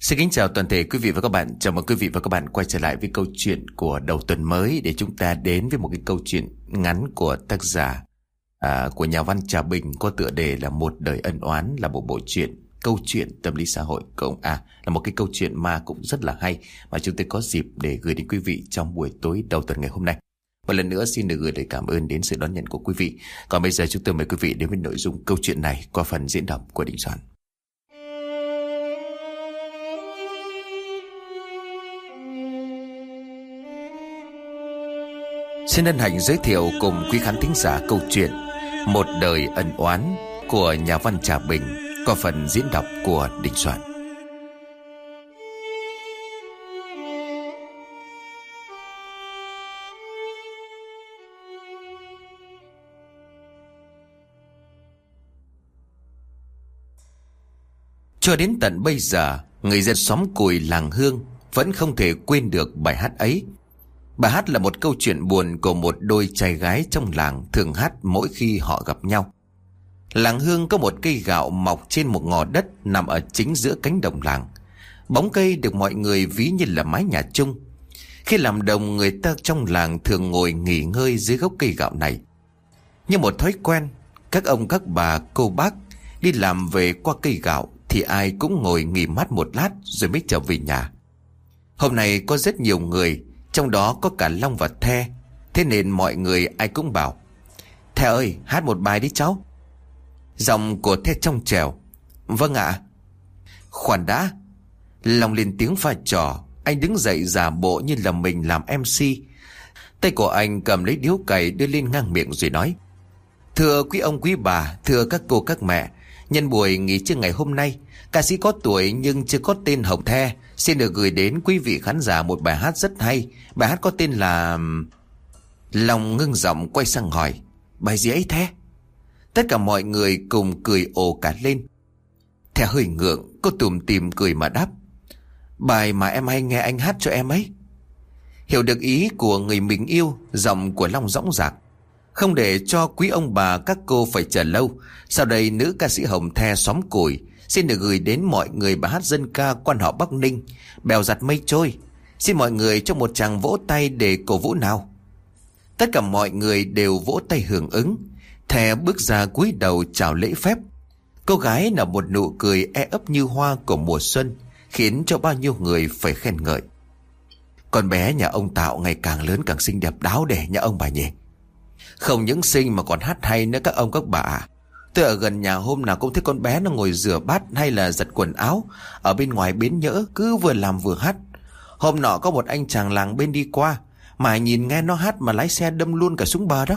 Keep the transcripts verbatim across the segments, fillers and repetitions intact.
Xin kính chào toàn thể quý vị và các bạn. Chào mừng quý vị và các bạn quay trở lại với câu chuyện của đầu tuần mới, để chúng ta đến với một cái câu chuyện ngắn của tác giả à, của nhà văn Trà Bình, có tựa đề là Một đời ân oán, là một bộ truyện câu chuyện tâm lý xã hội cộng à là một cái câu chuyện ma cũng rất là hay mà chúng tôi có dịp để gửi đến quý vị trong buổi tối đầu tuần ngày hôm nay. Một lần nữa xin được gửi lời cảm ơn đến sự đón nhận của quý vị. Còn bây giờ chúng tôi mời quý vị đến với nội dung câu chuyện này qua phần diễn đọc của Đình Soạn. Xin hân hạnh giới thiệu cùng quý khán thính giả câu chuyện Một đời ân oán của nhà văn Trà Bình qua phần diễn đọc của Đình Soạn. Cho đến tận bây giờ, người dân xóm Cùi làng Hương vẫn không thể quên được bài hát ấy. Bài hát là một câu chuyện buồn của một đôi trai gái trong làng thường hát mỗi khi họ gặp nhau. Làng Hương có một cây gạo mọc trên một ngõ đất nằm ở chính giữa cánh đồng làng. Bóng cây được mọi người ví như là mái nhà chung. Khi làm đồng, người ta trong làng thường ngồi nghỉ ngơi dưới gốc cây gạo này. Như một thói quen, các ông các bà cô bác đi làm về qua cây gạo thì ai cũng ngồi nghỉ mát một lát rồi mới trở về nhà. Hôm nay có rất nhiều người, trong đó có cả Long và The. Thế nên mọi người ai cũng bảo: "The ơi, hát một bài đi cháu." Giọng của The trong trẻo: "Vâng ạ." "Khoan đã." Long lên tiếng pha trò. Anh đứng dậy giả bộ như là mình làm em xê. Tay của anh cầm lấy điếu cày đưa lên ngang miệng rồi nói: "Thưa quý ông quý bà, thưa các cô các mẹ, nhân buổi nghỉ trưa ngày hôm nay, ca sĩ có tuổi nhưng chưa có tên Hồng The xin được gửi đến quý vị khán giả một bài hát rất hay. Bài hát có tên là..." Long ngưng giọng quay sang hỏi: "Bài gì ấy The?" Tất cả mọi người cùng cười ồ cả lên. The hơi ngượng, cô tủm tỉm cười mà đáp: "Bài mà em hay nghe anh hát cho em ấy." Hiểu được ý của người mình yêu, giọng của Long dõng dạc. Không để cho quý ông bà các cô phải chờ lâu, sau đây nữ ca sĩ Hồng The xóm Cùi xin được gửi đến mọi người bài hát dân ca quan họ Bắc Ninh, Bèo giặt mây trôi. Xin mọi người cho một tràng vỗ tay để cổ vũ nào. Tất cả mọi người đều vỗ tay hưởng ứng. The bước ra cúi đầu chào lễ phép. Cô gái nở một nụ cười e ấp như hoa của mùa xuân, khiến cho bao nhiêu người phải khen ngợi: "Con bé nhà ông Tạo ngày càng lớn càng xinh đẹp đáo để nhà ông bà nhỉ." "Không những xinh mà còn hát hay nữa các ông các bà ạ. Tôi ở gần nhà hôm nào cũng thấy con bé nó ngồi rửa bát hay là giặt quần áo ở bên ngoài bến nhỡ, cứ vừa làm vừa hát. Hôm nọ có một anh chàng làng bên đi qua, mà nhìn nghe nó hát mà lái xe đâm luôn cả xuống bờ đó."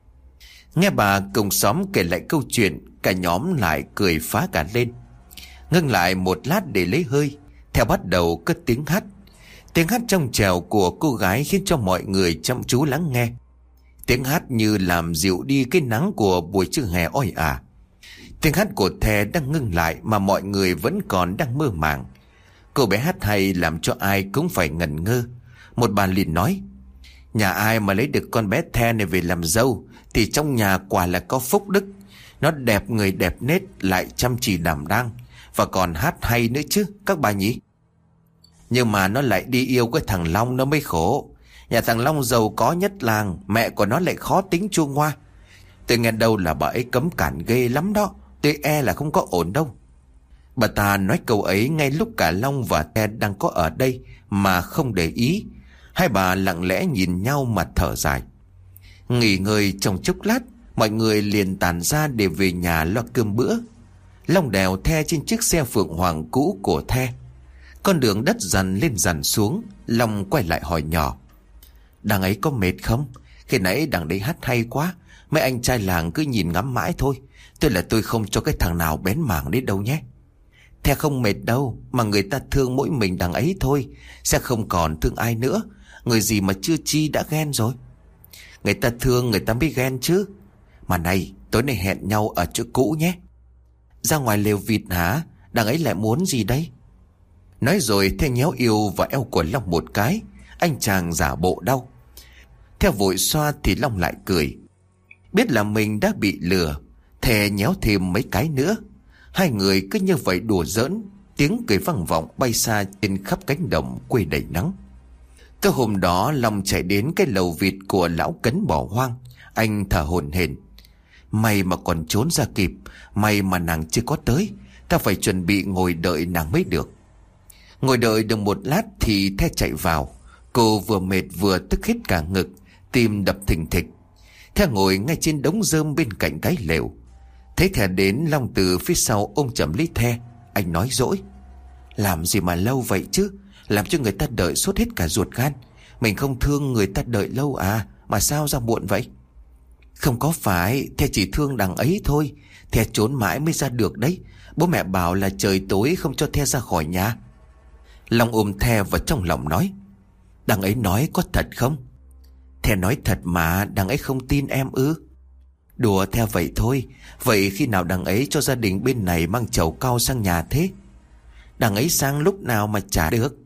Nghe bà cùng xóm kể lại câu chuyện, cả nhóm lại cười phá cả lên. Ngưng lại một lát để lấy hơi, theo bắt đầu cất tiếng hát. Tiếng hát trong trẻo của cô gái khiến cho mọi người chăm chú lắng nghe. Tiếng hát như làm dịu đi cái nắng của buổi trưa hè oi ả. Tiếng hát của The đang ngưng lại mà mọi người vẫn còn đang mơ màng. Cô bé hát hay làm cho ai cũng phải ngẩn ngơ. Một bà liền nói: "Nhà ai mà lấy được con bé The này về làm dâu thì trong nhà quả là có phúc đức. Nó đẹp người đẹp nết, lại chăm chỉ đảm đang, và còn hát hay nữa chứ các bà nhỉ. Nhưng mà nó lại đi yêu cái thằng Long, nó mới khổ. Nhà thằng Long giàu có nhất làng, mẹ của nó lại khó tính chua ngoa. Tôi nghe đâu là bà ấy cấm cản ghê lắm đó, tôi e là không có ổn đâu." Bà ta nói câu ấy ngay lúc cả Long và The đang có ở đây mà không để ý. Hai bà lặng lẽ nhìn nhau mà thở dài. Nghỉ ngơi trong chốc lát, mọi người liền tản ra để về nhà lo cơm bữa. Long đèo The trên chiếc xe Phượng Hoàng cũ của The. Con đường đất dần lên dần xuống. Long quay lại hỏi nhỏ: "Đằng ấy có mệt không? Khi nãy đằng đấy hát hay quá, mấy anh trai làng cứ nhìn ngắm mãi thôi. Tôi là tôi không cho cái thằng nào bén mảng đến đâu nhé." "The không mệt đâu, mà người ta thương mỗi mình đằng ấy thôi, sẽ không còn thương ai nữa. Người gì mà chưa chi đã ghen rồi." "Người ta thương người ta mới ghen chứ. Mà này, tối nay hẹn nhau ở chỗ cũ nhé." "Ra ngoài lều vịt hả? Đằng ấy lại muốn gì đây?" Nói rồi The nhéo yêu vào eo của Long một cái. Anh chàng giả bộ đau. Theo vội xoa thì Long lại cười. Biết là mình đã bị lừa, The nhéo thêm mấy cái nữa. Hai người cứ như vậy đùa giỡn. Tiếng cười vang vọng bay xa trên khắp cánh đồng quê đầy nắng. Cái hôm đó Long chạy đến cái lầu vịt của lão Cấn bỏ hoang. Anh thở hổn hển. May mà còn trốn ra kịp. May mà nàng chưa có tới. Ta phải chuẩn bị ngồi đợi nàng mới được. Ngồi đợi được một lát thì The chạy vào. Cô vừa mệt vừa tức hết cả ngực, tim đập thình thịch. The ngồi ngay trên đống rơm bên cạnh cái lều. Thấy The đến, Long từ phía sau ôm chầm lấy The. Anh nói dỗi. Làm gì mà lâu vậy chứ? Làm cho người ta đợi sốt hết cả ruột gan. Mình không thương người ta đợi lâu à? Mà sao ra muộn vậy? Không có phải, The chỉ thương đằng ấy thôi. The trốn mãi mới ra được đấy. Bố mẹ bảo là trời tối không cho The ra khỏi nhà. Long ôm The vào trong lòng nói. Đằng ấy nói có thật không? The nói thật mà, đằng ấy không tin em ư? Đùa The vậy thôi. Vậy khi nào đằng ấy cho gia đình bên này mang chầu cau sang nhà thế? Đằng ấy sang lúc nào mà trả được?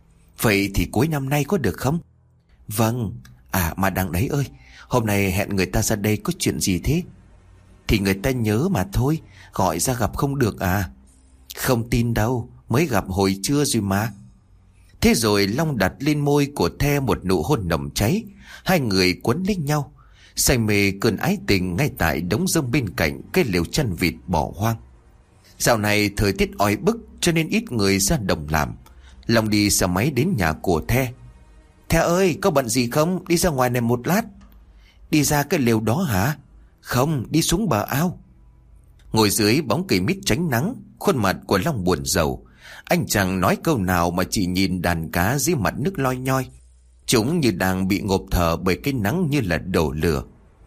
Vậy thì cuối năm nay có được không? Vâng. À mà đằng đấy ơi, hôm nay hẹn người ta ra đây có chuyện gì thế? Thì người ta nhớ mà thôi, gọi ra gặp không được à? Không tin đâu, mới gặp hồi trưa rồi mà. Thế rồi Long đặt lên môi của The một nụ hôn nồng cháy. Hai người quấn lấy nhau, say mê cơn ái tình ngay tại đống rơm bên cạnh cái lều chăn vịt bỏ hoang. Dạo này thời tiết oi bức cho nên ít người ra đồng làm. Long đi xe máy đến nhà của The. The ơi, có bận gì không? Đi ra ngoài này một lát. Đi ra cái lều đó hả? Không, đi xuống bờ ao. Ngồi dưới bóng cây mít tránh nắng, khuôn mặt của Long buồn rầu. Anh chẳng nói câu nào mà chỉ nhìn đàn cá dưới mặt nước loi nhoi. Chúng như đang bị ngộp thở bởi cái nắng như là đổ lửa.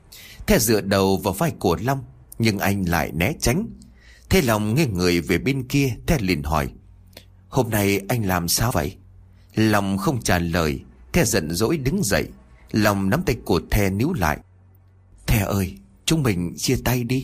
The dựa đầu vào vai của Long, nhưng anh lại né tránh. Thế Long nghiêng người về bên kia. The liền hỏi. Hôm nay anh làm sao vậy? Long không trả lời. The giận dỗi đứng dậy. Long nắm tay của The níu lại. The ơi, chúng mình chia tay đi.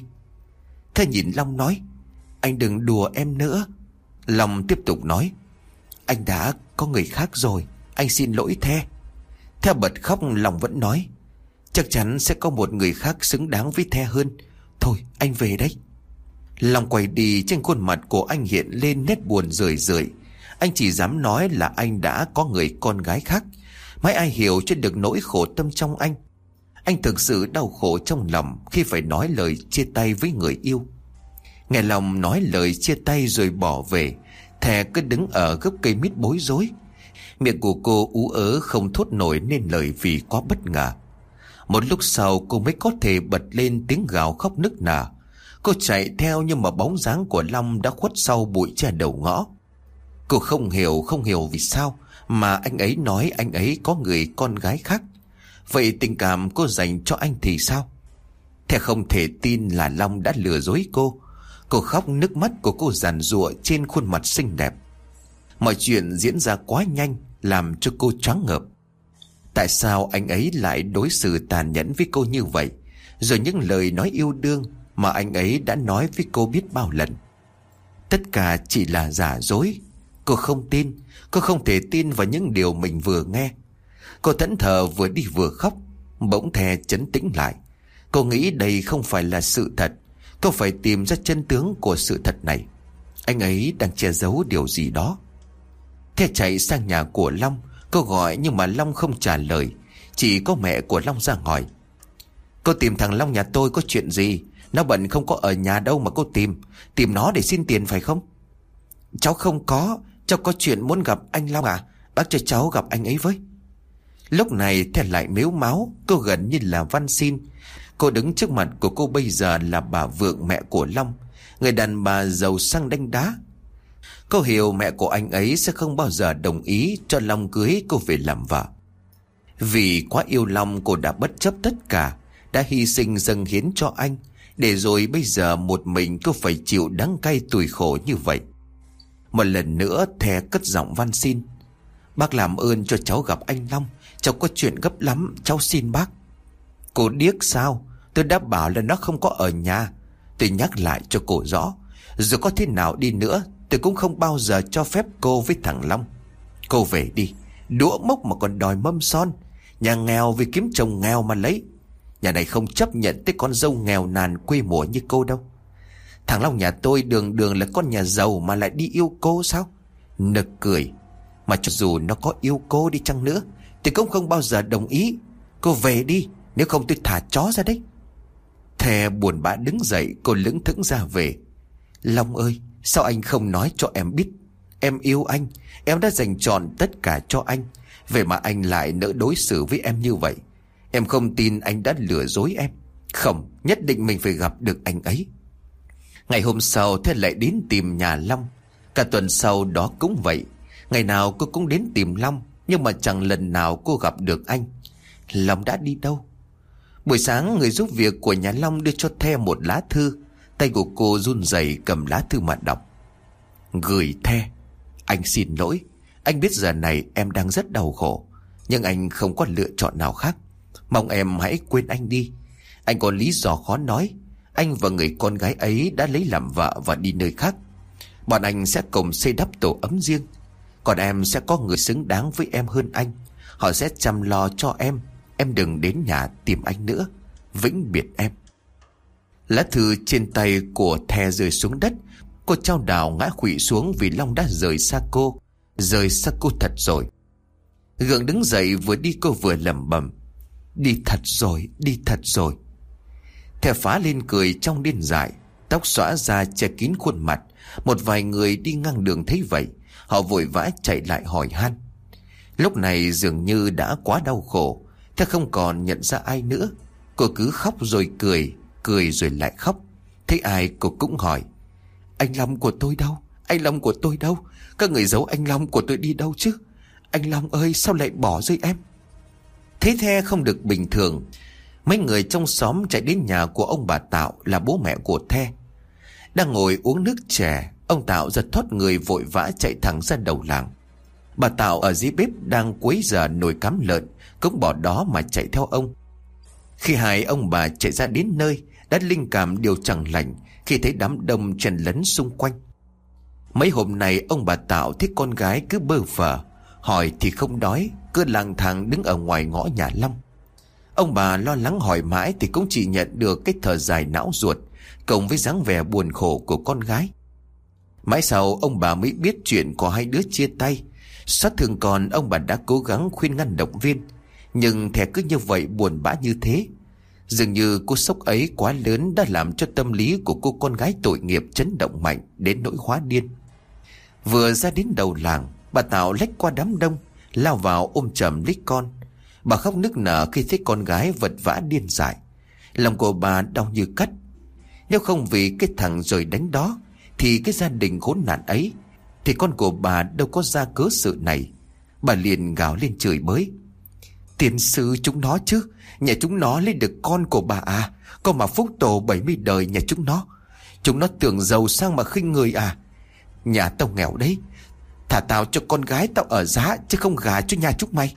The nhìn Long nói. Anh đừng đùa em nữa. Long tiếp tục nói. Anh đã có người khác rồi, anh xin lỗi The. The bật khóc. Long vẫn nói. Chắc chắn sẽ có một người khác xứng đáng với The hơn. Thôi anh về đấy. Long quay đi, trên khuôn mặt của anh hiện lên nét buồn rười rượi. Anh chỉ dám nói là anh đã có người con gái khác. Mấy ai hiểu cho được nỗi khổ tâm trong anh. Anh thực sự đau khổ trong lòng khi phải nói lời chia tay với người yêu. Nghe Long nói lời chia tay rồi bỏ về, The cứ đứng ở gốc cây mít bối rối. Miệng của cô ú ớ không thốt nổi nên lời vì quá bất ngờ. Một lúc sau cô mới có thể bật lên tiếng gào khóc nức nở. Cô chạy theo nhưng mà bóng dáng của Long đã khuất sau bụi tre đầu ngõ. Cô không hiểu, không hiểu vì sao mà anh ấy nói anh ấy có người con gái khác. Vậy tình cảm cô dành cho anh thì sao? The không thể tin là Long đã lừa dối cô. Cô khóc, nước mắt của cô giàn giụa trên khuôn mặt xinh đẹp. Mọi chuyện diễn ra quá nhanh, làm cho cô choáng ngợp. Tại sao anh ấy lại đối xử tàn nhẫn với cô như vậy? Rồi những lời nói yêu đương mà anh ấy đã nói với cô biết bao lần. Tất cả chỉ là giả dối. Cô không tin. Cô không thể tin vào những điều mình vừa nghe. Cô thẫn thờ vừa đi vừa khóc. Bỗng The trấn tĩnh lại. Cô nghĩ đây không phải là sự thật. Cô phải tìm ra chân tướng của sự thật này. Anh ấy đang che giấu điều gì đó. The chạy sang nhà của Long. Cô gọi nhưng mà Long không trả lời. Chỉ có mẹ của Long ra hỏi. Cô tìm thằng Long nhà tôi có chuyện gì? Nó bận không có ở nhà đâu mà cô tìm. Tìm nó để xin tiền phải không? Cháu không có. Cháu có chuyện muốn gặp anh Long à? Bác cho cháu gặp anh ấy với. Lúc này The lại mếu máo. Cô gần như là van xin. Cô đứng trước mặt của cô bây giờ là bà Vượng, mẹ của Long, người đàn bà giàu sang đanh đá. Cô hiểu mẹ của anh ấy sẽ không bao giờ đồng ý cho Long cưới cô về làm vợ. Vì quá yêu Long, cô đã bất chấp tất cả, đã hy sinh dâng hiến cho anh, để rồi bây giờ một mình cô phải chịu đắng cay tủi khổ như vậy. Một lần nữa The cất giọng van xin. Bác làm ơn cho cháu gặp anh Long. Cháu có chuyện gấp lắm, cháu xin bác. Cô điếc sao? Tôi đã bảo là nó không có ở nhà. Tôi nhắc lại cho cô rõ. Dù có thế nào đi nữa, tôi cũng không bao giờ cho phép cô với thằng Long. Cô về đi. Đũa mốc mà còn đòi mâm son. Nhà nghèo vì kiếm chồng nghèo mà lấy. Nhà này không chấp nhận tới con dâu nghèo nàn quê mùa như cô đâu. Thằng Long nhà tôi đường đường là con nhà giàu mà lại đi yêu cô sao? Nực cười. Mà cho dù nó có yêu cô đi chăng nữa thì cũng không bao giờ đồng ý. Cô về đi, nếu không tôi thả chó ra đấy. The buồn bã đứng dậy, cô lững thững ra về. Long ơi, sao anh không nói cho em biết? Em yêu anh, em đã dành trọn tất cả cho anh. Vậy mà anh lại nỡ đối xử với em như vậy. Em không tin anh đã lừa dối em. Không, nhất định mình phải gặp được anh ấy. Ngày hôm sau Thế lại đến tìm nhà Long. Cả tuần sau đó cũng vậy. Ngày nào cô cũng đến tìm Long, nhưng mà chẳng lần nào cô gặp được anh. Long đã đi đâu? Buổi sáng người giúp việc của nhà Long đưa cho The một lá thư. Tay của cô run rẩy cầm lá thư mà đọc. Gửi The: anh xin lỗi. Anh biết giờ này em đang rất đau khổ, nhưng anh không có lựa chọn nào khác. Mong em hãy quên anh đi. Anh có lý do khó nói. Anh và người con gái ấy đã lấy làm vợ và đi nơi khác. Bọn anh sẽ cùng xây đắp tổ ấm riêng. Còn em sẽ có người xứng đáng với em hơn anh. Họ sẽ chăm lo cho em. Em đừng đến nhà tìm anh nữa. Vĩnh biệt em. Lá thư trên tay của The rơi xuống đất. Cô chao đảo ngã khuỵu xuống vì Long đã rời xa cô. Rời xa cô thật rồi. Gượng đứng dậy, vừa đi cô vừa lẩm bẩm: đi thật rồi, đi thật rồi. The phá lên cười trong điên dại. Tóc xõa ra che kín khuôn mặt. Một vài người đi ngang đường thấy vậy, họ vội vã chạy lại hỏi han. Lúc này dường như đã quá đau khổ, The không còn nhận ra ai nữa. Cô cứ khóc rồi cười, cười rồi lại khóc. Thấy ai cô cũng hỏi: anh Long của tôi đâu? Anh Long của tôi đâu? Các người giấu anh Long của tôi đi đâu chứ? Anh Long ơi, sao lại bỏ rơi em? Thấy The không được bình thường, mấy người trong xóm chạy đến nhà của ông bà Tạo, là bố mẹ của The. Đang ngồi uống nước chè, ông Tạo giật thoát người vội vã chạy thẳng ra đầu làng. Bà Tạo ở dưới bếp đang quấy giờ nồi cám lợn, cũng bỏ đó mà chạy theo ông. Khi hai ông bà chạy ra đến nơi, đã linh cảm điều chẳng lành khi thấy đám đông chen lấn xung quanh. Mấy hôm nay ông bà Tạo thấy con gái cứ bơ phờ, hỏi thì không nói, cứ lang thang đứng ở ngoài ngõ nhà Long. Ông bà lo lắng hỏi mãi thì cũng chỉ nhận được cái thở dài não ruột, cộng với dáng vẻ buồn khổ của con gái. Mãi sau ông bà mới biết chuyện có hai đứa chia tay. Xót thương con, ông bà đã cố gắng khuyên ngăn động viên, nhưng The cứ như vậy buồn bã như thế. Dường như cú sốc ấy quá lớn đã làm cho tâm lý của cô con gái tội nghiệp chấn động mạnh đến nỗi hóa điên. Vừa ra đến đầu làng, bà Tạo lách qua đám đông, lao vào ôm chầm lấy con. Bà khóc nức nở khi thấy con gái vật vã điên dại. Lòng của bà đau như cắt. Nếu không vì cái thằng rồi đánh đó, thì cái gia đình khốn nạn ấy, thì con của bà đâu có ra cớ sự này. Bà liền gào lên chửi bới: tiền sư chúng nó chứ, nhà chúng nó lấy được con của bà à? Con mà phúc tổ bảy mươi đời nhà chúng nó. Chúng nó tưởng giàu sang mà khinh người à? Nhà tao nghèo đấy, thả tao cho con gái tao ở giá, chứ không gả cho nhà chúng mày.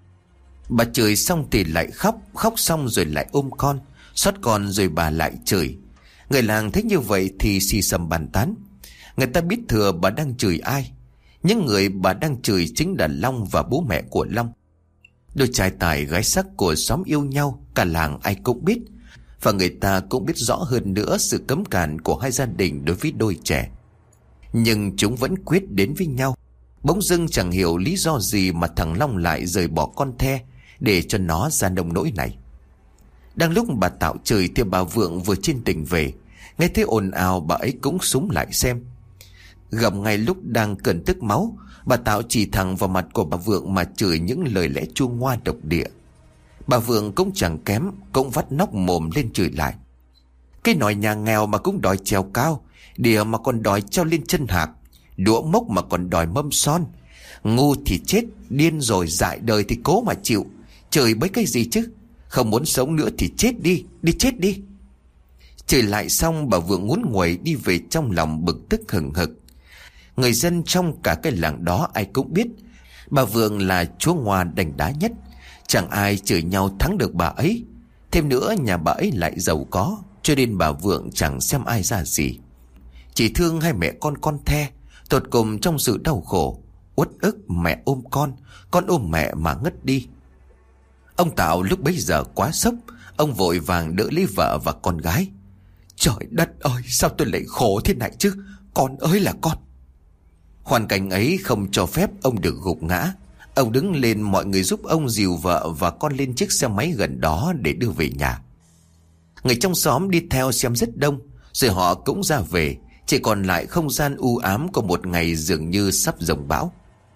Bà chửi xong thì lại khóc, khóc xong rồi lại ôm con, xót con rồi bà lại chửi. Người làng thấy như vậy thì xì xầm bàn tán. Người ta biết thừa bà đang chửi ai. Những người bà đang chửi chính là Long và bố mẹ của Long. Đôi trai tài gái sắc của xóm yêu nhau, cả làng ai cũng biết. Và người ta cũng biết rõ hơn nữa sự cấm cản của hai gia đình đối với đôi trẻ. Nhưng chúng vẫn quyết đến với nhau. Bỗng dưng chẳng hiểu lý do gì mà thằng Long lại rời bỏ con The để cho nó ra nông nỗi này. Đang lúc bà Tạo chửi thì bà Vượng vừa trên tỉnh về. Nghe thấy ồn ào, bà ấy cũng súng lại xem. Gặp ngay lúc đang cơn tức máu, bà Tạo chỉ thẳng vào mặt của bà Vượng mà chửi những lời lẽ chua ngoa độc địa. Bà Vượng cũng chẳng kém, cũng vắt nóc mồm lên chửi lại: cái nòi nhà nghèo mà cũng đòi trèo cao, đỉa mà còn đòi treo lên chân hạc, đũa mốc mà còn đòi mâm son. Ngu thì chết, điên rồi dại đời thì cố mà chịu. Chửi bấy cái gì chứ? Không muốn sống nữa thì chết đi, đi chết đi. Chửi lại xong, bà Vượng ngốn nguẩy đi về trong lòng bực tức hừng hực. Người dân trong cả cái làng đó ai cũng biết bà Vượng là chúa ngoa đánh đá nhất. Chẳng ai chửi nhau thắng được bà ấy. Thêm nữa nhà bà ấy lại giàu có, cho nên bà Vượng chẳng xem ai ra gì. Chỉ thương hai mẹ con con The. Tột cùng trong sự đau khổ, uất ức, mẹ ôm con, con ôm mẹ mà ngất đi. Ông Tạo lúc bấy giờ quá sốc. Ông vội vàng đỡ lấy vợ và con gái. Trời đất ơi, sao tôi lại khổ thế này chứ? Con ơi là con. Hoàn cảnh ấy không cho phép ông được gục ngã. Ông đứng lên, mọi người giúp ông dìu vợ và con lên chiếc xe máy gần đó để đưa về nhà. Người trong xóm đi theo xem rất đông, rồi họ cũng ra về. Chỉ còn lại không gian u ám của một ngày dường như sắp giông bão.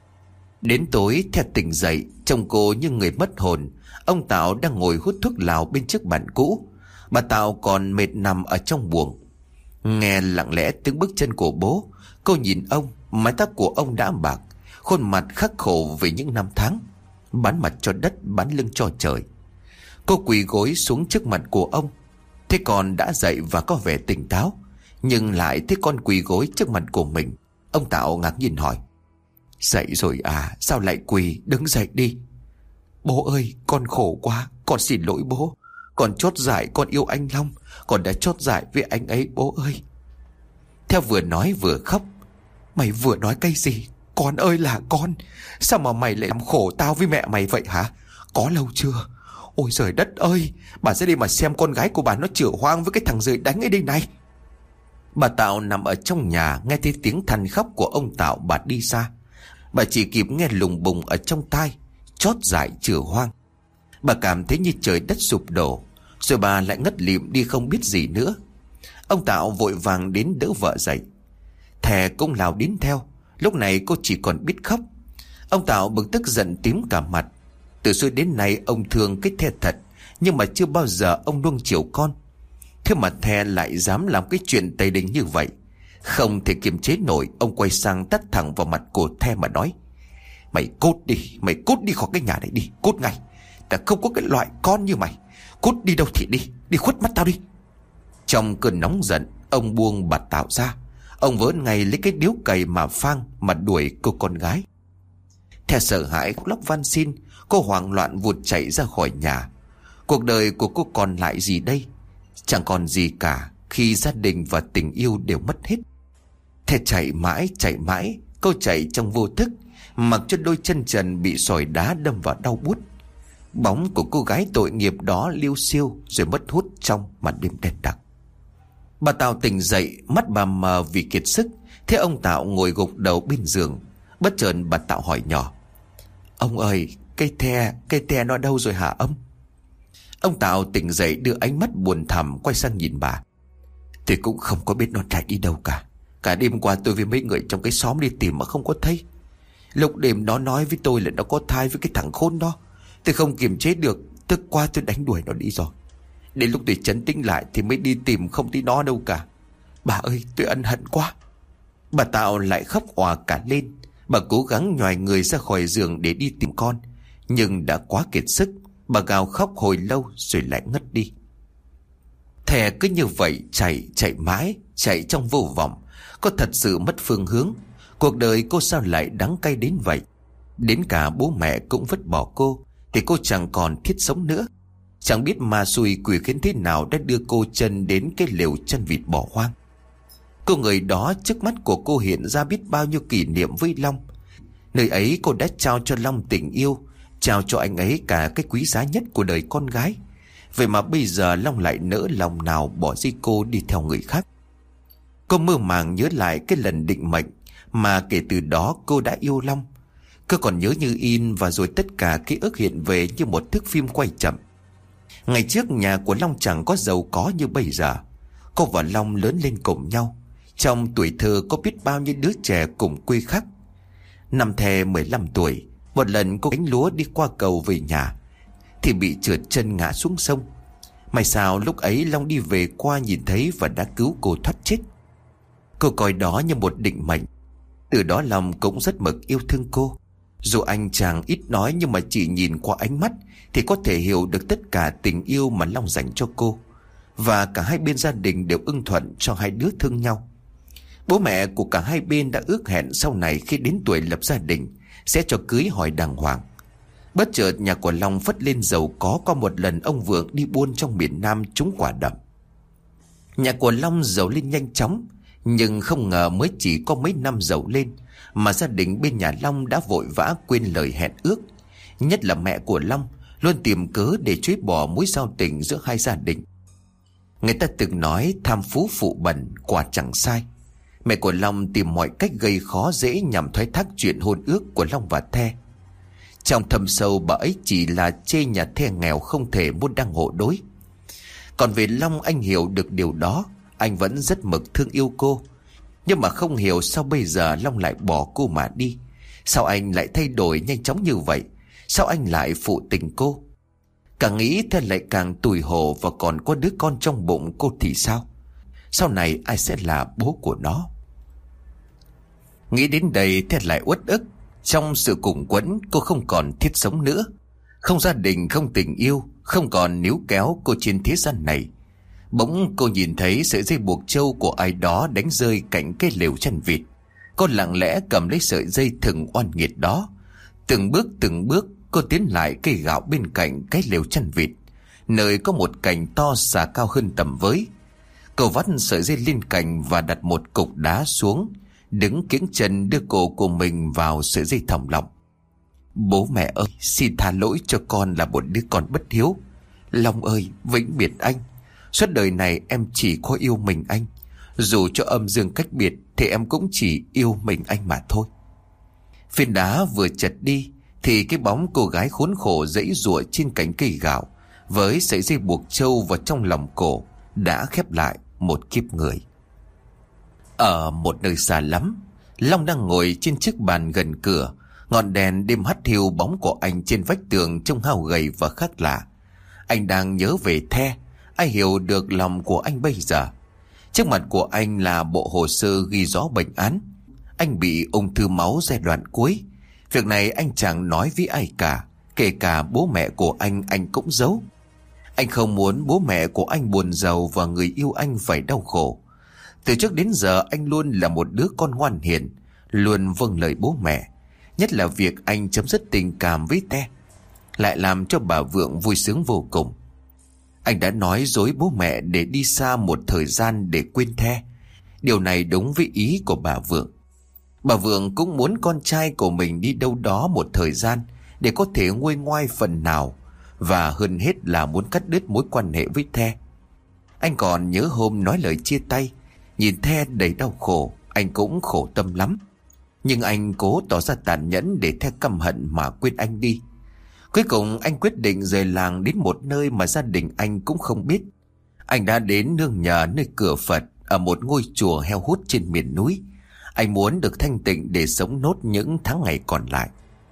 Đến tối, Thẹt tỉnh dậy, trông cô như người mất hồn. Ông Tạo đang ngồi hút thuốc lào bên chiếc bàn cũ. Bà Tạo còn mệt nằm ở trong buồng. Nghe lặng lẽ tiếng bước chân của bố, cô nhìn ông. Mái tóc của ông đã bạc, khuôn mặt khắc khổ vì những năm tháng, bán mặt cho đất, bán lưng cho trời. Cô quỳ gối xuống trước mặt của ông. Thế con đã dậy và có vẻ tỉnh táo, nhưng lại thấy con quỳ gối trước mặt của mình. Ông Tạo ngạc nhiên hỏi: Dậy rồi à? Sao lại quỳ? Đứng dậy đi. Bố ơi, con khổ quá, con xin lỗi bố. Con chót dại con yêu anh Long, con đã chót dại với anh ấy bố ơi. Theo vừa nói vừa khóc. Mày vừa nói cái gì? Con ơi là con. Sao mà mày lại làm khổ tao với mẹ mày vậy hả? Có lâu chưa? Ôi trời đất ơi, bà ra đây mà xem con gái của bà nó chửa hoang với cái thằng rời đánh ấy đây này. Bà Tạo nằm ở trong nhà, nghe thấy tiếng than khóc của ông Tạo, bà đi xa. Bà chỉ kịp nghe lùng bùng ở trong tai: chót dại chửa hoang. Bà cảm thấy như trời đất sụp đổ, rồi bà lại ngất lịm đi không biết gì nữa. Ông Tạo vội vàng đến đỡ vợ dậy. Thè cũng lao đến theo. Lúc này cô chỉ còn biết khóc. Ông Tạo bực tức giận tím cả mặt. Từ xưa đến nay ông thương cái Thè thật, nhưng mà chưa bao giờ ông nuông chiều con. Thế mà Thè lại dám làm cái chuyện tày đình như vậy. Không thể kiềm chế nổi, ông quay sang tát thẳng vào mặt của Thè mà nói: Mày cút đi, mày cút đi khỏi cái nhà này đi, cút ngay. Ta không có cái loại con như mày. Cút đi đâu thì đi, đi khuất mắt tao đi. Trong cơn nóng giận, ông buông bà Tạo ra. Ông vớ ngay lấy cái điếu cày mà phang mà đuổi cô con gái. Thè sợ hãi khóc lóc van xin. Cô hoảng loạn vụt chạy ra khỏi nhà. Cuộc đời của cô còn lại gì đây? Chẳng còn gì cả, khi gia đình và tình yêu đều mất hết. Thè chạy mãi chạy mãi. Cô chạy trong vô thức, mặc cho đôi chân trần bị sỏi đá đâm vào đau buốt. Bóng của cô gái tội nghiệp đó liêu xiêu rồi mất hút trong màn đêm đen đặc. Bà Tạo tỉnh dậy, mắt bà mờ vì kiệt sức. Thế ông Tạo ngồi gục đầu bên giường. Bất chợt bà Tạo hỏi nhỏ: Ông ơi, cây Thè, cây Thè nó đâu rồi hả ông? Ông Tạo tỉnh dậy đưa ánh mắt buồn thẳm quay sang nhìn bà. Thì cũng không có biết nó chạy đi đâu cả. Cả đêm qua tôi với mấy người trong cái xóm đi tìm mà không có thấy. Lúc đêm nó nói với tôi là nó có thai với cái thằng khốn đó. Tôi không kiềm chế được, tức quá tôi đánh đuổi nó đi rồi. Đến lúc tôi trấn tĩnh lại thì mới đi tìm, không thấy nó đâu cả. Bà ơi, tôi ân hận quá. Bà Tạo lại khóc òa cả lên. Bà cố gắng nhoài người ra khỏi giường để đi tìm con, nhưng đã quá kiệt sức. Bà gào khóc hồi lâu rồi lại ngất đi. Thè cứ như vậy chạy chạy mãi, chạy trong vô vọng. Cô thật sự mất phương hướng. Cuộc đời cô sao lại đắng cay đến vậy? Đến cả bố mẹ cũng vứt bỏ cô, thì cô chẳng còn thiết sống nữa. Chẳng biết ma xui quỷ khiến thế nào đã đưa cô chân đến cái lều chăn vịt bỏ hoang. Cô người đó trước mắt của cô hiện ra biết bao nhiêu kỷ niệm với Long. Nơi ấy cô đã trao cho Long tình yêu, trao cho anh ấy cả cái quý giá nhất của đời con gái. Vậy mà bây giờ Long lại nỡ lòng nào bỏ rơi cô đi theo người khác. Cô mơ màng nhớ lại cái lần định mệnh mà kể từ đó cô đã yêu Long. Cô còn nhớ như in, và rồi tất cả ký ức hiện về như một thước phim quay chậm. Ngày trước nhà của Long chẳng có giàu có như bây giờ. Cô và Long lớn lên cùng nhau. Trong tuổi thơ có biết bao nhiêu đứa trẻ cùng quê khác. Năm Thè mười lăm tuổi, một lần cô gánh lúa đi qua cầu về nhà thì bị trượt chân ngã xuống sông. May sao lúc ấy Long đi về qua nhìn thấy và đã cứu cô thoát chết. Cô coi đó như một định mệnh. Từ đó Long cũng rất mực yêu thương cô. Dù anh chàng ít nói, nhưng mà chỉ nhìn qua ánh mắt thì có thể hiểu được tất cả tình yêu mà Long dành cho cô. Và cả hai bên gia đình đều ưng thuận cho hai đứa thương nhau. Bố mẹ của cả hai bên đã ước hẹn sau này khi đến tuổi lập gia đình sẽ cho cưới hỏi đàng hoàng. Bất chợt nhà của Long phất lên giàu có qua một lần ông Vượng đi buôn trong miền Nam trúng quả đậm. Nhà của Long giàu lên nhanh chóng, nhưng không ngờ mới chỉ có mấy năm giàu lên mà gia đình bên nhà Long đã vội vã quên lời hẹn ước. Nhất là mẹ của Long luôn tìm cớ để chối bỏ mối giao tình giữa hai gia đình. Người ta từng nói tham phú phụ bẩn, quả chẳng sai. Mẹ của Long tìm mọi cách gây khó dễ nhằm thoái thác chuyện hôn ước của Long và The. Trong thâm sâu bà ấy chỉ là chê nhà The nghèo không thể môn đăng hộ đối. Còn về Long, anh hiểu được điều đó. Anh vẫn rất mực thương yêu cô, nhưng mà không hiểu sao bây giờ Long lại bỏ cô mà đi. Sao anh lại thay đổi nhanh chóng như vậy? Sao anh lại phụ tình cô? Càng nghĩ The lại càng tủi hổ. Và còn có đứa con trong bụng cô thì sao? Sau này ai sẽ là bố của nó? Nghĩ đến đây The lại uất ức. Trong sự cùng quẫn, cô không còn thiết sống nữa. Không gia đình, không tình yêu, không còn níu kéo cô trên thế gian này. Bỗng cô nhìn thấy sợi dây buộc trâu của ai đó đánh rơi cạnh cái lều chăn vịt. Cô lặng lẽ cầm lấy sợi dây thừng oan nghiệt đó. Từng bước từng bước cô tiến lại cây gạo bên cạnh cái lều chăn vịt, nơi có một cành to xà cao hơn tầm với. Cô vắt sợi dây lên cành và đặt một cục đá xuống, đứng kiếng chân đưa cổ của mình vào sợi dây thòng lọng. Bố mẹ ơi, xin tha lỗi cho con là một đứa con bất hiếu. Long ơi, vĩnh biệt anh. Suốt đời này em chỉ có yêu mình anh. Dù cho âm dương cách biệt thì em cũng chỉ yêu mình anh mà thôi. Phiến đá vừa chật đi thì cái bóng cô gái khốn khổ giãy giụa trên cành cây gạo với sợi dây buộc trâu vào trong lòng cổ đã khép lại một kiếp người. Ở một nơi xa lắm, Long đang ngồi trên chiếc bàn gần cửa. Ngọn đèn đêm hắt hiu bóng của anh trên vách tường trông hao gầy và khác lạ. Anh đang nhớ về The. Ai hiểu được lòng của anh bây giờ? Trước mặt của anh là bộ hồ sơ ghi rõ bệnh án. Anh bị ung thư máu giai đoạn cuối. Việc này anh chẳng nói với ai cả, kể cả bố mẹ của anh anh cũng giấu. Anh không muốn bố mẹ của anh buồn rầu và người yêu anh phải đau khổ. Từ trước đến giờ anh luôn là một đứa con ngoan hiền, luôn vâng lời bố mẹ. Nhất là việc anh chấm dứt tình cảm với The lại làm cho bà Vượng vui sướng vô cùng. Anh đã nói dối bố mẹ để đi xa một thời gian để quên The. Điều này đúng với ý của bà Vượng. Bà Vượng cũng muốn con trai của mình đi đâu đó một thời gian để có thể nguôi ngoai phần nào, và hơn hết là muốn cắt đứt mối quan hệ với The. Anh còn nhớ hôm nói lời chia tay, nhìn The đầy đau khổ, anh cũng khổ tâm lắm. Nhưng anh cố tỏ ra tàn nhẫn để The căm hận mà quên anh đi. Cuối cùng anh quyết định rời làng đến một nơi mà gia đình anh cũng không biết. Anh đã đến nương nhờ nơi cửa Phật ở một ngôi chùa heo hút trên miền núi. Anh muốn được thanh tịnh để sống nốt những tháng ngày còn lại.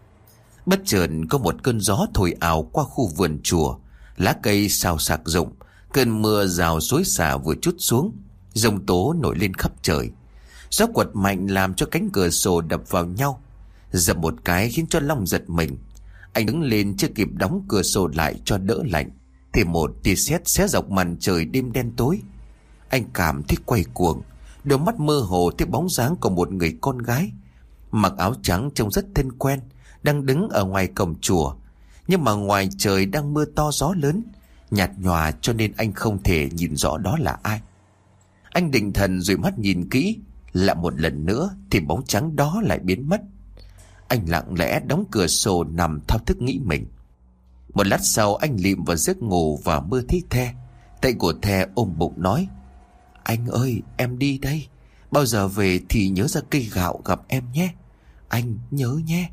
Bất chợt có một cơn gió thổi ào qua khu vườn chùa. Lá cây xào xạc rụng. Cơn mưa rào xối xả vừa trút xuống. Giông tố nổi lên khắp trời. Gió quật mạnh làm cho cánh cửa sổ đập vào nhau. Dập một cái khiến cho Long giật mình. Anh đứng lên chưa kịp đóng cửa sổ lại cho đỡ lạnh thì một tia sét xé dọc màn trời đêm đen tối. Anh cảm thấy quay cuồng. Đôi mắt mơ hồ thấy bóng dáng của một người con gái mặc áo trắng trông rất thân quen đang đứng ở ngoài cổng chùa. Nhưng mà ngoài trời đang mưa to gió lớn, nhạt nhòa cho nên anh không thể nhìn rõ đó là ai. Anh định thần rồi mắt nhìn kỹ, lại một lần nữa thì bóng trắng đó lại biến mất. Anh lặng lẽ đóng cửa sổ nằm thao thức nghĩ mình. Một lát sau anh lịm vào giấc ngủ và mơ thấy The. Tay của The ôm bụng nói: Anh ơi, em đi đây. Bao giờ về thì nhớ ra cây gạo gặp em nhé. Anh nhớ nhé.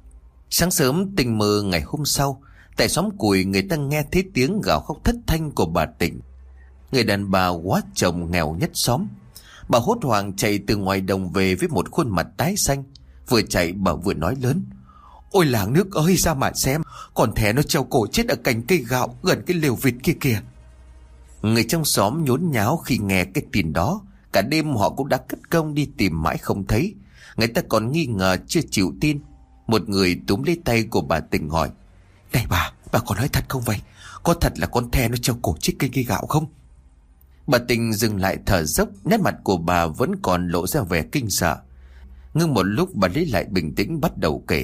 Sáng sớm tình mơ ngày hôm sau, tại xóm Cùi người ta nghe thấy tiếng gào khóc thất thanh của bà Tỉnh, người đàn bà quá chồng nghèo nhất xóm. Bà hốt hoảng chạy từ ngoài đồng về với một khuôn mặt tái xanh. Vừa chạy bà vừa nói lớn: Ôi làng nước ơi, ra mà xem, con thé nó treo cổ chết ở cành cây gạo gần cái lều vịt kia kìa. Người trong xóm nhốn nháo khi nghe cái tin đó. Cả đêm họ cũng đã cất công đi tìm mãi không thấy. Người ta còn nghi ngờ chưa chịu tin. Một người túm lấy tay của bà Tình hỏi: Này bà, bà có nói thật không vậy? Có thật là con the nó treo cổ chết cây cây gạo không? Bà Tình dừng lại thở dốc. Nét mặt của bà vẫn còn lộ ra vẻ kinh sợ. Ngưng một lúc bà lấy lại bình tĩnh bắt đầu kể.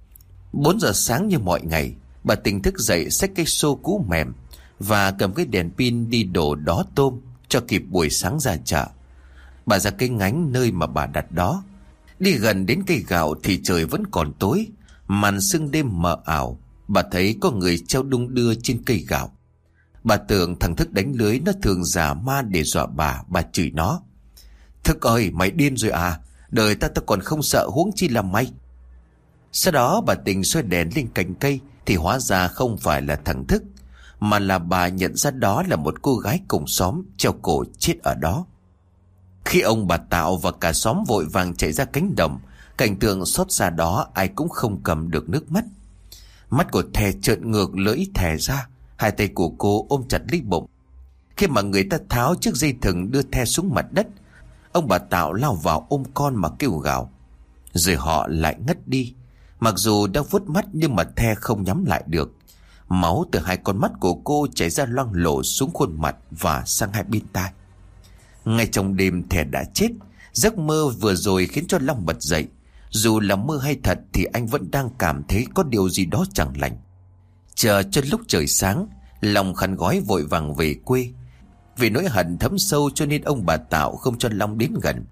Bốn giờ sáng như mọi ngày, bà Tình thức dậy xách cái xô cũ mềm và cầm cái đèn pin đi đổ đó tôm cho kịp buổi sáng ra chợ. Bà ra cây ngánh nơi mà bà đặt đó. Đi gần đến cây gạo thì trời vẫn còn tối, màn sương đêm mờ ảo. Bà thấy có người treo đung đưa trên cây gạo. Bà tưởng thằng Thức đánh lưới nó thường giả ma để dọa bà. Bà chửi nó: Thức ơi, mày điên rồi à? Đời ta ta còn không sợ, huống chi là mày. Sau đó bà Tình xoay đèn lên cành cây thì hóa ra không phải là thằng Thức, mà là bà nhận ra đó là một cô gái cùng xóm treo cổ chết ở đó. Khi ông bà Tạo và cả xóm vội vàng chạy ra cánh đồng, cảnh tượng xót xa đó ai cũng không cầm được nước mắt. Mắt của Thè trợn ngược, lưỡi thè ra, hai tay của cô ôm chặt lấy bụng. Khi mà người ta tháo chiếc dây thừng đưa Thè xuống mặt đất, ông bà Tạo lao vào ôm con mà kêu gào. Rồi họ lại ngất đi. Mặc dù đã vuốt mắt nhưng mà Thè không nhắm lại được. Máu từ hai con mắt của cô chảy ra loang lổ xuống khuôn mặt và sang hai bên tai. Ngay trong đêm Thè đã chết. Giấc mơ vừa rồi khiến cho Long bật dậy. Dù là mơ hay thật thì anh vẫn đang cảm thấy có điều gì đó chẳng lành. Chờ cho lúc trời sáng, Long khăn gói vội vàng về quê. Vì nỗi hận thấm sâu cho nên ông bà Tạo không cho Long đến gần.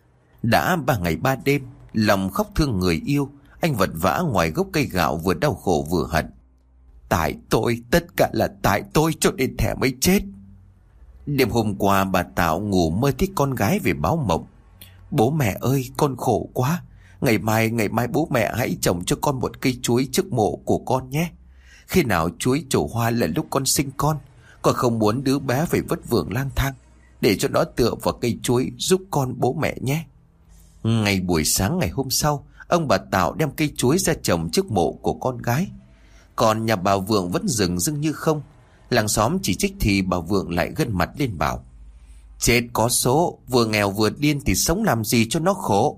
Đã ba ngày ba đêm, Long khóc thương người yêu. Anh vật vã ngoài gốc cây gạo, vừa đau khổ vừa hận. Tại tôi, tất cả là tại tôi cho nên Thè mới chết. Đêm hôm qua bà Tạo ngủ mơ thấy con gái về báo mộng. Bố mẹ ơi, con khổ quá. Ngày mai, ngày mai bố mẹ hãy trồng cho con một cây chuối trước mộ của con nhé. Khi nào chuối trổ hoa là lúc con sinh con. Con không muốn đứa bé phải vất vưởng lang thang. Để cho nó tựa vào cây chuối giúp con bố mẹ nhé. Ngày buổi sáng ngày hôm sau, ông bà Tạo đem cây chuối ra trồng trước mộ của con gái. Còn nhà bà Vượng vẫn dừng dưng như không. Làng xóm chỉ trích thì bà Vượng lại gân mặt lên bảo: Chết có số, vừa nghèo vừa điên thì sống làm gì cho nó khổ.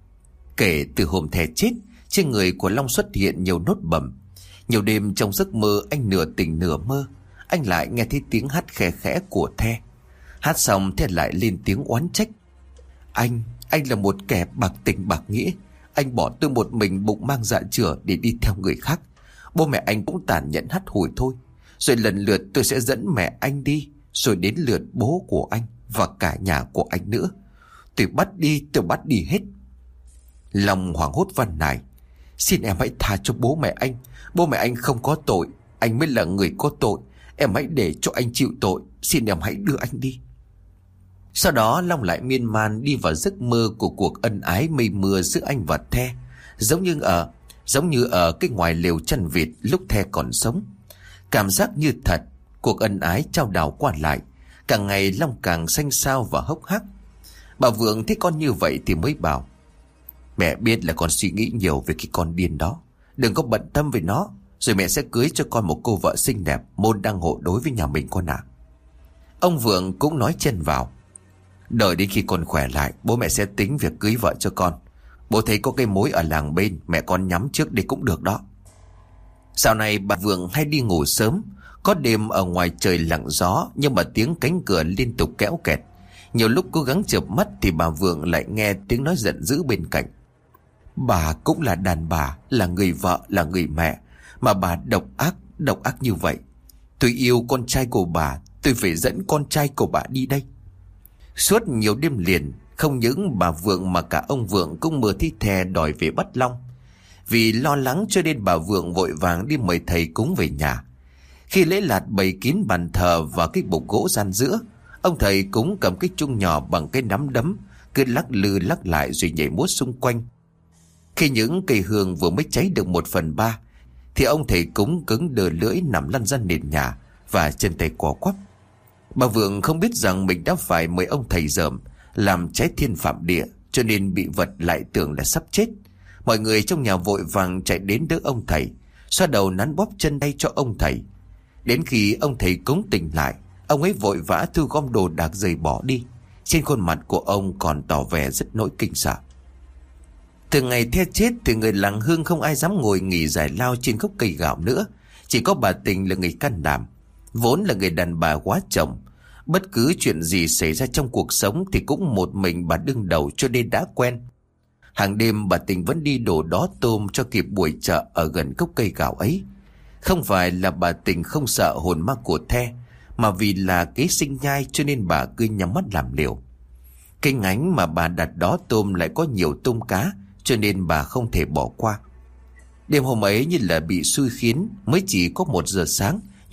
Kể từ hôm Thè chết, trên người của Long xuất hiện nhiều nốt bầm. Nhiều đêm trong giấc mơ anh nửa tỉnh nửa mơ, anh lại nghe thấy tiếng hát khẽ khẽ của Thè. Hát xong Thè lại lên tiếng oán trách: Anh, anh là một kẻ bạc tình bạc nghĩa. Anh bỏ tôi một mình bụng mang dạ chửa để đi theo người khác. Bố mẹ anh cũng tàn nhẫn hắt hủi thôi. Rồi lần lượt tôi sẽ dẫn mẹ anh đi, rồi đến lượt bố của anh và cả nhà của anh nữa. Tôi bắt đi, tôi bắt đi hết. Long hoảng hốt van nài: Xin em hãy tha cho bố mẹ anh. Bố mẹ anh không có tội, anh mới là người có tội. Em hãy để cho anh chịu tội. Xin em hãy đưa anh đi. Sau đó Long lại miên man đi vào giấc mơ của cuộc ân ái mây mưa giữa anh và Thè. Giống như ở Giống như ở cái ngoài lều chăn vịt lúc Thè còn sống. Cảm giác như thật. Cuộc ân ái trao đảo qua lại. Càng ngày Long càng xanh xao và hốc hác. Bà Vượng thấy con như vậy thì mới bảo: Mẹ biết là con suy nghĩ nhiều về cái con điên đó. Đừng có bận tâm về nó. Rồi mẹ sẽ cưới cho con một cô vợ xinh đẹp, môn đăng hộ đối với nhà mình con ạ. À. Ông Vượng cũng nói chen vào: Đợi đến khi con khỏe lại, bố mẹ sẽ tính việc cưới vợ cho con. Bố thấy có cái mối ở làng bên, mẹ con nhắm trước đi cũng được đó. Dạo này bà Vượng hay đi ngủ sớm. Có đêm ở ngoài trời lặng gió, nhưng mà tiếng cánh cửa liên tục kéo kẹt. Nhiều lúc cố gắng chợp mắt thì bà Vượng lại nghe tiếng nói giận dữ bên cạnh: Bà cũng là đàn bà, là người vợ, là người mẹ, mà bà độc ác, độc ác như vậy. Tôi yêu con trai của bà, tôi phải dẫn con trai của bà đi đây. Suốt nhiều đêm liền, không những bà Vượng mà cả ông Vượng cũng mơ thấy Thè đòi về bắt Long. Vì lo lắng cho nên bà Vượng vội vàng đi mời thầy cúng về nhà. Khi lễ lạt bày kín bàn thờ và cái bục gỗ gian giữa, ông thầy cúng cầm cái chung nhỏ bằng cái nắm đấm, cứ lắc lư lắc lại rồi nhảy múa xung quanh. Khi những cây hương vừa mới cháy được một phần ba, thì ông thầy cúng cứng đờ lưỡi nằm lăn ra nền nhà và chân tay co quắp. Bà Vượng không biết rằng mình đã phải mời ông thầy dởm làm trái thiên phạm địa, cho nên bị vật lại tưởng là sắp chết. Mọi người trong nhà vội vàng chạy đến đỡ ông thầy, xoa đầu nắn bóp chân tay cho ông thầy. Đến khi ông thầy cúng tỉnh lại, ông ấy vội vã thu gom đồ đạc rời bỏ đi. Trên khuôn mặt của ông còn tỏ vẻ rất nỗi kinh sợ. Từ ngày Thè chết thì người làng Hương không ai dám ngồi nghỉ giải lao trên gốc cây gạo nữa. Chỉ có bà Tình là người can đảm. Vốn là người đàn bà quá chồng, bất cứ chuyện gì xảy ra trong cuộc sống thì cũng một mình bà đương đầu, cho nên đã quen. Hàng đêm bà Tình vẫn đi đổ đó tôm cho kịp buổi chợ ở gần gốc cây gạo ấy. Không phải là bà Tình không sợ hồn ma của Thè, mà vì là kế sinh nhai cho nên bà cứ nhắm mắt làm liều. Cái ngánh mà bà đặt đó tôm lại có nhiều tôm cá, cho nên bà không thể bỏ qua. Đêm hôm ấy như là bị xui khiến, mới chỉ có một giờ sáng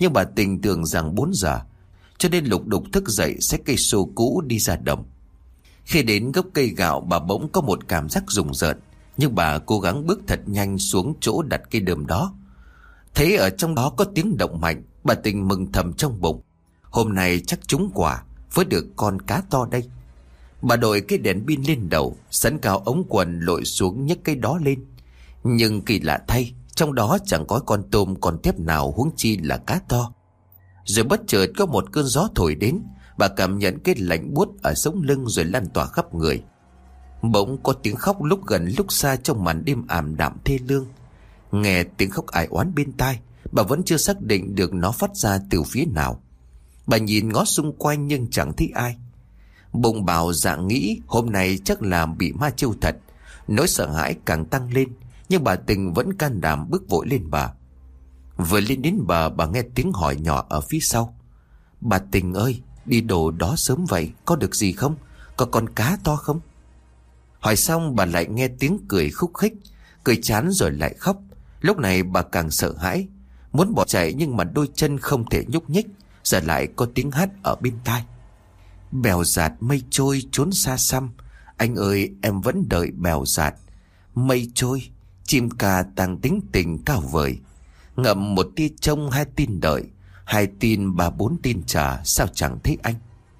Nhưng bà Tình tưởng rằng bốn giờ, cho nên lục đục thức dậy xách cây xô cũ đi ra đồng. Khi đến gốc cây gạo, bà bỗng có một cảm giác rùng rợn, nhưng bà cố gắng bước thật nhanh xuống chỗ đặt cây đờm đó. Thấy ở trong đó có tiếng động mạnh, bà Tình mừng thầm trong bụng. Hôm nay chắc trúng quả, với được con cá to đây. Bà đội cái đèn pin lên đầu, sắn cao ống quần lội xuống nhấc cây đó lên. Nhưng kỳ lạ thay, trong đó chẳng có con tôm con tép nào, huống chi là cá to. Rồi bất chợt có một cơn gió thổi đến, bà cảm nhận cái lạnh buốt ở sống lưng rồi lan tỏa khắp người. Bỗng có tiếng khóc lúc gần lúc xa trong màn đêm ảm đạm thê lương. Nghe tiếng khóc ai oán bên tai, bà vẫn chưa xác định được nó phát ra từ phía nào. Bà nhìn ngó xung quanh nhưng chẳng thấy ai. Bụng bảo dạng nghĩ hôm nay chắc là bị ma trêu thật. Nỗi sợ hãi càng tăng lên, nhưng bà Tình vẫn can đảm bước vội lên bờ. Vừa lên đến bờ, bà nghe tiếng hỏi nhỏ ở phía sau. Bà Tình ơi, đi đồ đó sớm vậy, có được gì không? Có con cá to không? Hỏi xong bà lại nghe tiếng cười khúc khích, cười chán rồi lại khóc. Lúc này bà càng sợ hãi, muốn bỏ chạy nhưng mà đôi chân không thể nhúc nhích. Giờ lại có tiếng hát ở bên tai. Bèo dạt mây trôi trốn xa xăm, anh ơi em vẫn đợi bèo dạt. Mây trôi, chim ca tàng tính tình cao vời. Ngậm một tia trông hai tin đợi, hai tin ba bốn tin trả, sao chẳng thấy anh.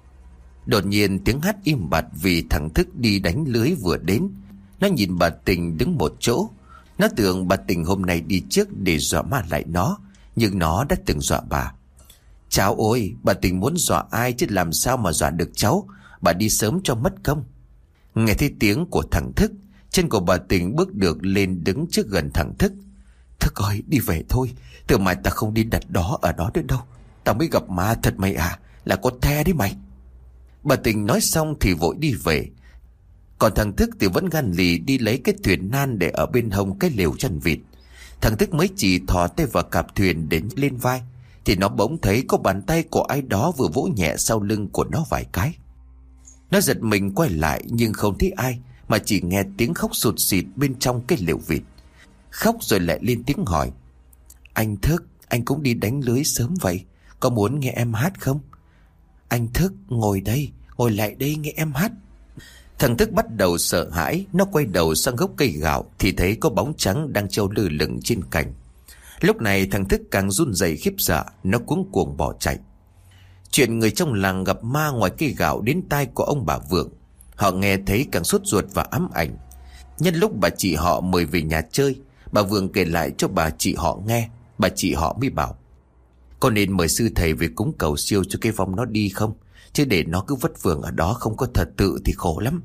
Đột nhiên tiếng hát im bặt vì thằng Thức đi đánh lưới vừa đến. Nó nhìn bà Tình đứng một chỗ. Nó tưởng bà Tình hôm nay đi trước để dọa ma lại nó, nhưng nó đã từng dọa bà. Cháu ơi, bà Tình muốn dọa ai chứ làm sao mà dọa được cháu. Bà đi sớm cho mất công. Nghe thấy tiếng của thằng Thức, chân của bà Tình bước được lên đứng trước gần thằng Thức. Thức ơi, đi về thôi, từ mai ta không đi đặt đó ở đó nữa đâu. Tao mới gặp ma thật mày à, là con the đấy mày. Bà Tình nói xong thì vội đi về. Còn thằng Thức thì vẫn gan lì đi lấy cái thuyền nan để ở bên hông cái lều chăn vịt. Thằng Thức mới chỉ thò tay vào cạp thuyền đến lên vai, thì nó bỗng thấy có bàn tay của ai đó vừa vỗ nhẹ sau lưng của nó vài cái. Nó giật mình quay lại nhưng không thấy ai, mà chỉ nghe tiếng khóc sụt sịt bên trong cái lều vịt. Khóc rồi lại lên tiếng hỏi. Anh Thức, anh cũng đi đánh lưới sớm vậy, có muốn nghe em hát không? Anh Thức, ngồi đây, ngồi lại đây nghe em hát. Thằng Thức bắt đầu sợ hãi. Nó quay đầu sang gốc cây gạo thì thấy có bóng trắng đang treo lơ lửng trên cành. Lúc này thằng Thức càng run rẩy khiếp sợ, nó cuống cuồng bỏ chạy. Chuyện người trong làng gặp ma ngoài cây gạo đến tai của ông bà Vượng. Họ nghe thấy càng sốt ruột và ám ảnh. Nhân lúc bà chị họ mời về nhà chơi, bà Vượng kể lại cho bà chị họ nghe. Bà chị họ mới bảo: Con nên mời sư thầy về cúng cầu siêu cho cái vong nó đi không? Chứ để nó cứ vất vưởng ở đó không có thật tự thì khổ lắm.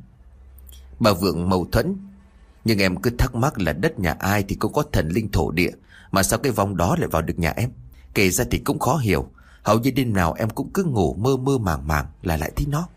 Bà Vượng mâu thuẫn: Nhưng em cứ thắc mắc là đất nhà ai thì cũng có thần linh thổ địa, mà sao cái vong đó lại vào được nhà em? Kể ra thì cũng khó hiểu. Hầu như đêm nào em cũng cứ ngủ mơ mơ màng màng là lại thấy nó.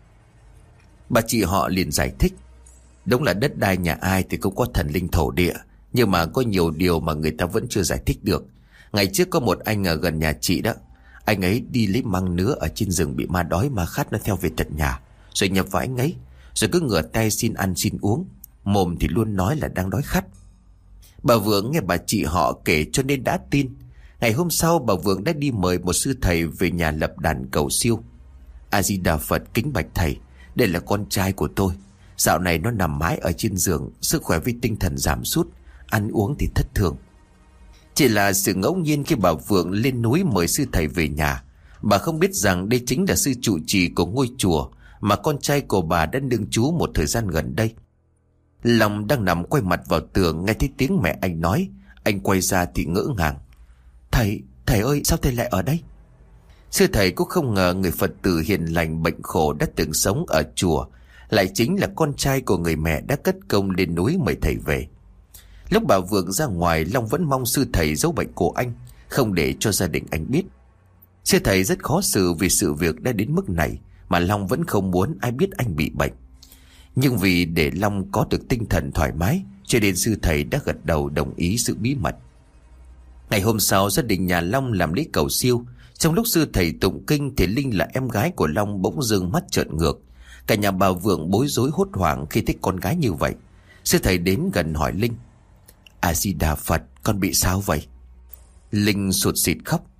Bà chị họ liền giải thích: Đúng là đất đai nhà ai thì cũng có thần linh thổ địa, nhưng mà có nhiều điều mà người ta vẫn chưa giải thích được. Ngày trước có một anh ở gần nhà chị đó. Anh ấy đi lấy măng nứa ở trên rừng, bị ma đói ma khát nó theo về tận nhà, rồi nhập vào anh ấy, rồi cứ ngửa tay xin ăn xin uống, mồm thì luôn nói là đang đói khát. Bà Vượng nghe bà chị họ kể cho nên đã tin. Ngày hôm sau bà Vượng đã đi mời một sư thầy về nhà lập đàn cầu siêu. A Di Đà Phật, kính bạch thầy, đây là con trai của tôi. Dạo này nó nằm mãi ở trên giường, sức khỏe với tinh thần giảm sút, ăn uống thì thất thường. Chỉ là sự ngẫu nhiên khi bà Vượng lên núi mời sư thầy về nhà. Bà không biết rằng đây chính là sư trụ trì của ngôi chùa mà con trai của bà đã nương trú một thời gian gần đây. Long đang nằm quay mặt vào tường, nghe thấy tiếng mẹ anh nói. Anh quay ra thì ngỡ ngàng. Thầy, thầy ơi, sao thầy lại ở đây? Sư thầy cũng không ngờ người Phật tử hiền lành bệnh khổ đã từng sống ở chùa lại chính là con trai của người mẹ đã cất công lên núi mời thầy về. Lúc bà Vượng ra ngoài, Long vẫn mong sư thầy giấu bệnh của anh, không để cho gia đình anh biết. Sư thầy rất khó xử vì sự việc đã đến mức này, mà Long vẫn không muốn ai biết anh bị bệnh. Nhưng vì để Long có được tinh thần thoải mái, cho nên sư thầy đã gật đầu đồng ý sự bí mật. Ngày hôm sau, gia đình nhà Long làm lễ cầu siêu. Trong lúc sư thầy tụng kinh thì Linh là em gái của Long bỗng dưng mắt trợn ngược. Cả nhà bà Vượng bối rối hốt hoảng khi thấy con gái như vậy. Sư thầy đến gần hỏi Linh: A Di Đà Phật, con bị sao vậy? Linh sụt sịt khóc: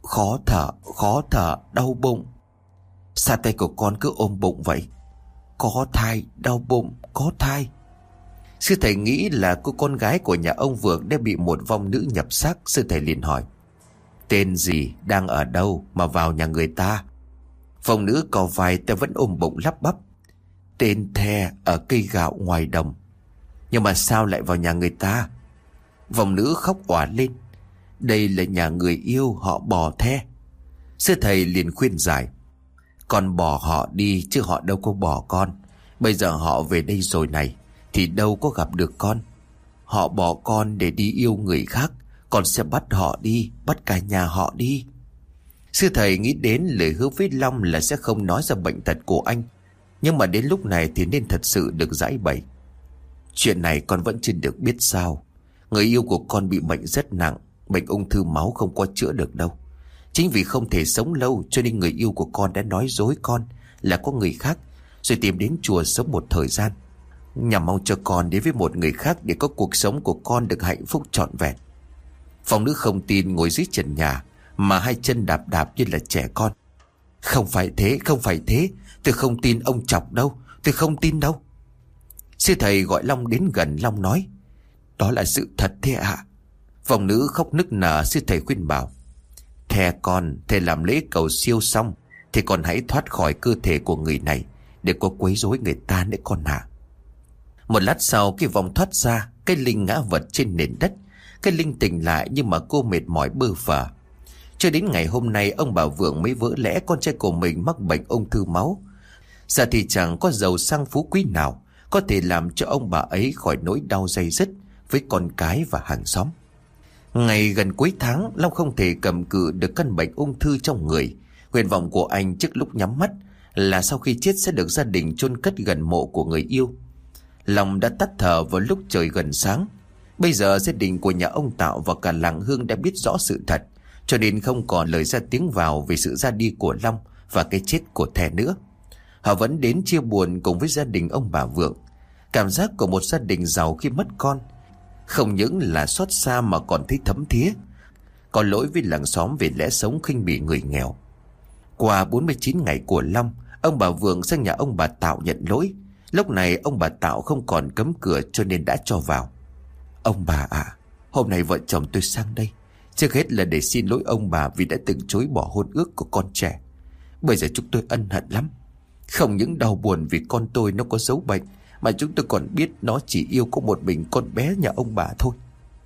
Khó thở, khó thở, đau bụng. Sao tay của con cứ ôm bụng vậy? Có thai, đau bụng, có thai. Sư thầy nghĩ là cô con gái của nhà ông Vượng đã bị một vong nữ nhập xác. Sư thầy liền hỏi: tên gì, đang ở đâu mà vào nhà người ta? Vong nữ cau vai ta vẫn ôm bụng lắp bắp: tên The, ở cây gạo ngoài đồng. Nhưng mà sao lại vào nhà người ta? Vong nữ khóc òa lên: đây là nhà người yêu, họ bỏ The. Sư thầy liền khuyên giải: con bỏ họ đi chứ họ đâu có bỏ con. Bây giờ họ về đây rồi này thì đâu có gặp được con. Họ bỏ con để đi yêu người khác, con sẽ bắt họ đi, bắt cả nhà họ đi. Sư thầy nghĩ đến lời hứa với Long là sẽ không nói ra bệnh tật của anh, nhưng mà đến lúc này thì nên thật sự được giải bày. Chuyện này con vẫn chưa được biết sao. Người yêu của con bị bệnh rất nặng, bệnh ung thư máu không có chữa được đâu. Chính vì không thể sống lâu cho nên người yêu của con đã nói dối con là có người khác, rồi tìm đến chùa sống một thời gian, nhằm mong cho con đến với một người khác để có cuộc sống của con được hạnh phúc trọn vẹn. Phong nữ không tin, ngồi dưới trần nhà mà hai chân đạp đạp như là trẻ con. Không phải thế, không phải thế, tôi không tin ông Chọc đâu, tôi không tin đâu. Sư thầy gọi Long đến gần. Long nói: đó là sự thật thế ạ? À? Phong nữ khóc nức nở. Sư thầy khuyên bảo: thè con, thầy làm lễ cầu siêu xong thì con hãy thoát khỏi cơ thể của người này, để có quấy rối người ta nữa con ạ. Một lát sau, cái vòng thoát ra, cái Linh ngã vật trên nền đất. Cái Linh tỉnh lại nhưng mà cô mệt mỏi bơ phờ. Cho đến ngày hôm nay, ông bà Vượng mới vỡ lẽ con trai của mình mắc bệnh ung thư máu. Giờ thì chẳng có giàu sang phú quý nào có thể làm cho ông bà ấy khỏi nỗi đau day dứt với con cái và hàng xóm. Ngày gần cuối tháng, Long không thể cầm cự được căn bệnh ung thư trong người. Nguyện vọng của anh trước lúc nhắm mắt là sau khi chết sẽ được gia đình chôn cất gần mộ của người yêu. Long đã tắt thở vào lúc trời gần sáng. Bây giờ gia đình của nhà ông Tạo và cả làng Hương đã biết rõ sự thật, cho nên không còn lời ra tiếng vào về sự ra đi của Long và cái chết của Thè nữa. Họ vẫn đến chia buồn cùng với gia đình ông bà Vượng. Cảm giác của một gia đình giàu khi mất con không những là xót xa mà còn thấy thấm thía. Có lỗi với làng xóm về lẽ sống khinh bỉ người nghèo. Qua bốn mươi chín ngày của Long, ông bà Vượng sang nhà ông bà Tạo nhận lỗi. Lúc này ông bà Tạo không còn cấm cửa cho nên đã cho vào. Ông bà ạ, à, hôm nay vợ chồng tôi sang đây trước hết là để xin lỗi ông bà vì đã từng chối bỏ hôn ước của con trẻ. Bây giờ chúng tôi ân hận lắm. Không những đau buồn vì con tôi nó có dấu bệnh, mà chúng tôi còn biết nó chỉ yêu có một mình con bé nhà ông bà thôi.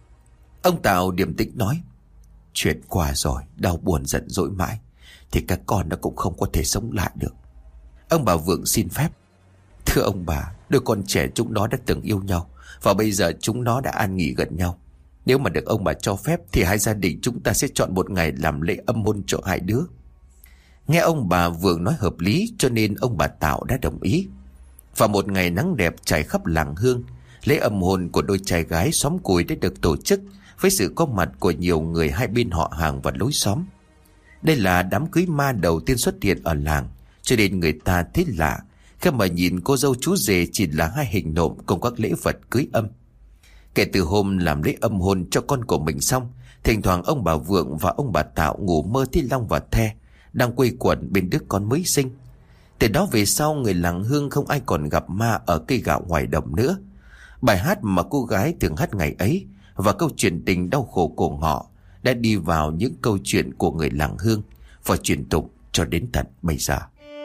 Ông Tạo điềm tĩnh nói: chuyện qua rồi, đau buồn giận dỗi mãi thì các con nó cũng không có thể sống lại được. Ông bà Vượng xin phép: thưa ông bà, đôi con trẻ chúng nó đã từng yêu nhau, và bây giờ chúng nó đã an nghỉ gần nhau. Nếu mà được ông bà cho phép thì hai gia đình chúng ta sẽ chọn một ngày làm lễ âm hôn cho hai đứa. Nghe ông bà Vượng nói hợp lý cho nên ông bà Tạo đã đồng ý. Và một ngày nắng đẹp trải khắp làng Hương, lễ âm hôn của đôi trai gái xóm Cùi đã được tổ chức với sự có mặt của nhiều người hai bên họ hàng và lối xóm. Đây là đám cưới ma đầu tiên xuất hiện ở làng, cho nên người ta thấy lạ khi mà nhìn cô dâu chú rể chỉ là hai hình nộm cùng các lễ vật cưới âm. Kể từ hôm làm lễ âm hôn cho con của mình xong, thỉnh thoảng ông bà Vượng và ông bà Tạo ngủ mơ thấy Long và The đang quây quần bên đứa con mới sinh. Từ đó về sau, người làng Hương không ai còn gặp ma ở cây gạo ngoài đồng nữa. Bài hát mà cô gái thường hát ngày ấy và câu chuyện tình đau khổ của họ đã đi vào những câu chuyện của người làng Hương và truyền tụng cho đến tận bây giờ.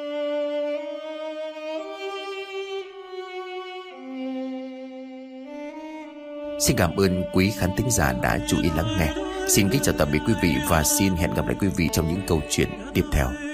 Xin cảm ơn quý khán thính giả đã chú ý lắng nghe. Xin kính chào tạm biệt quý vị và xin hẹn gặp lại quý vị trong những câu chuyện tiếp theo.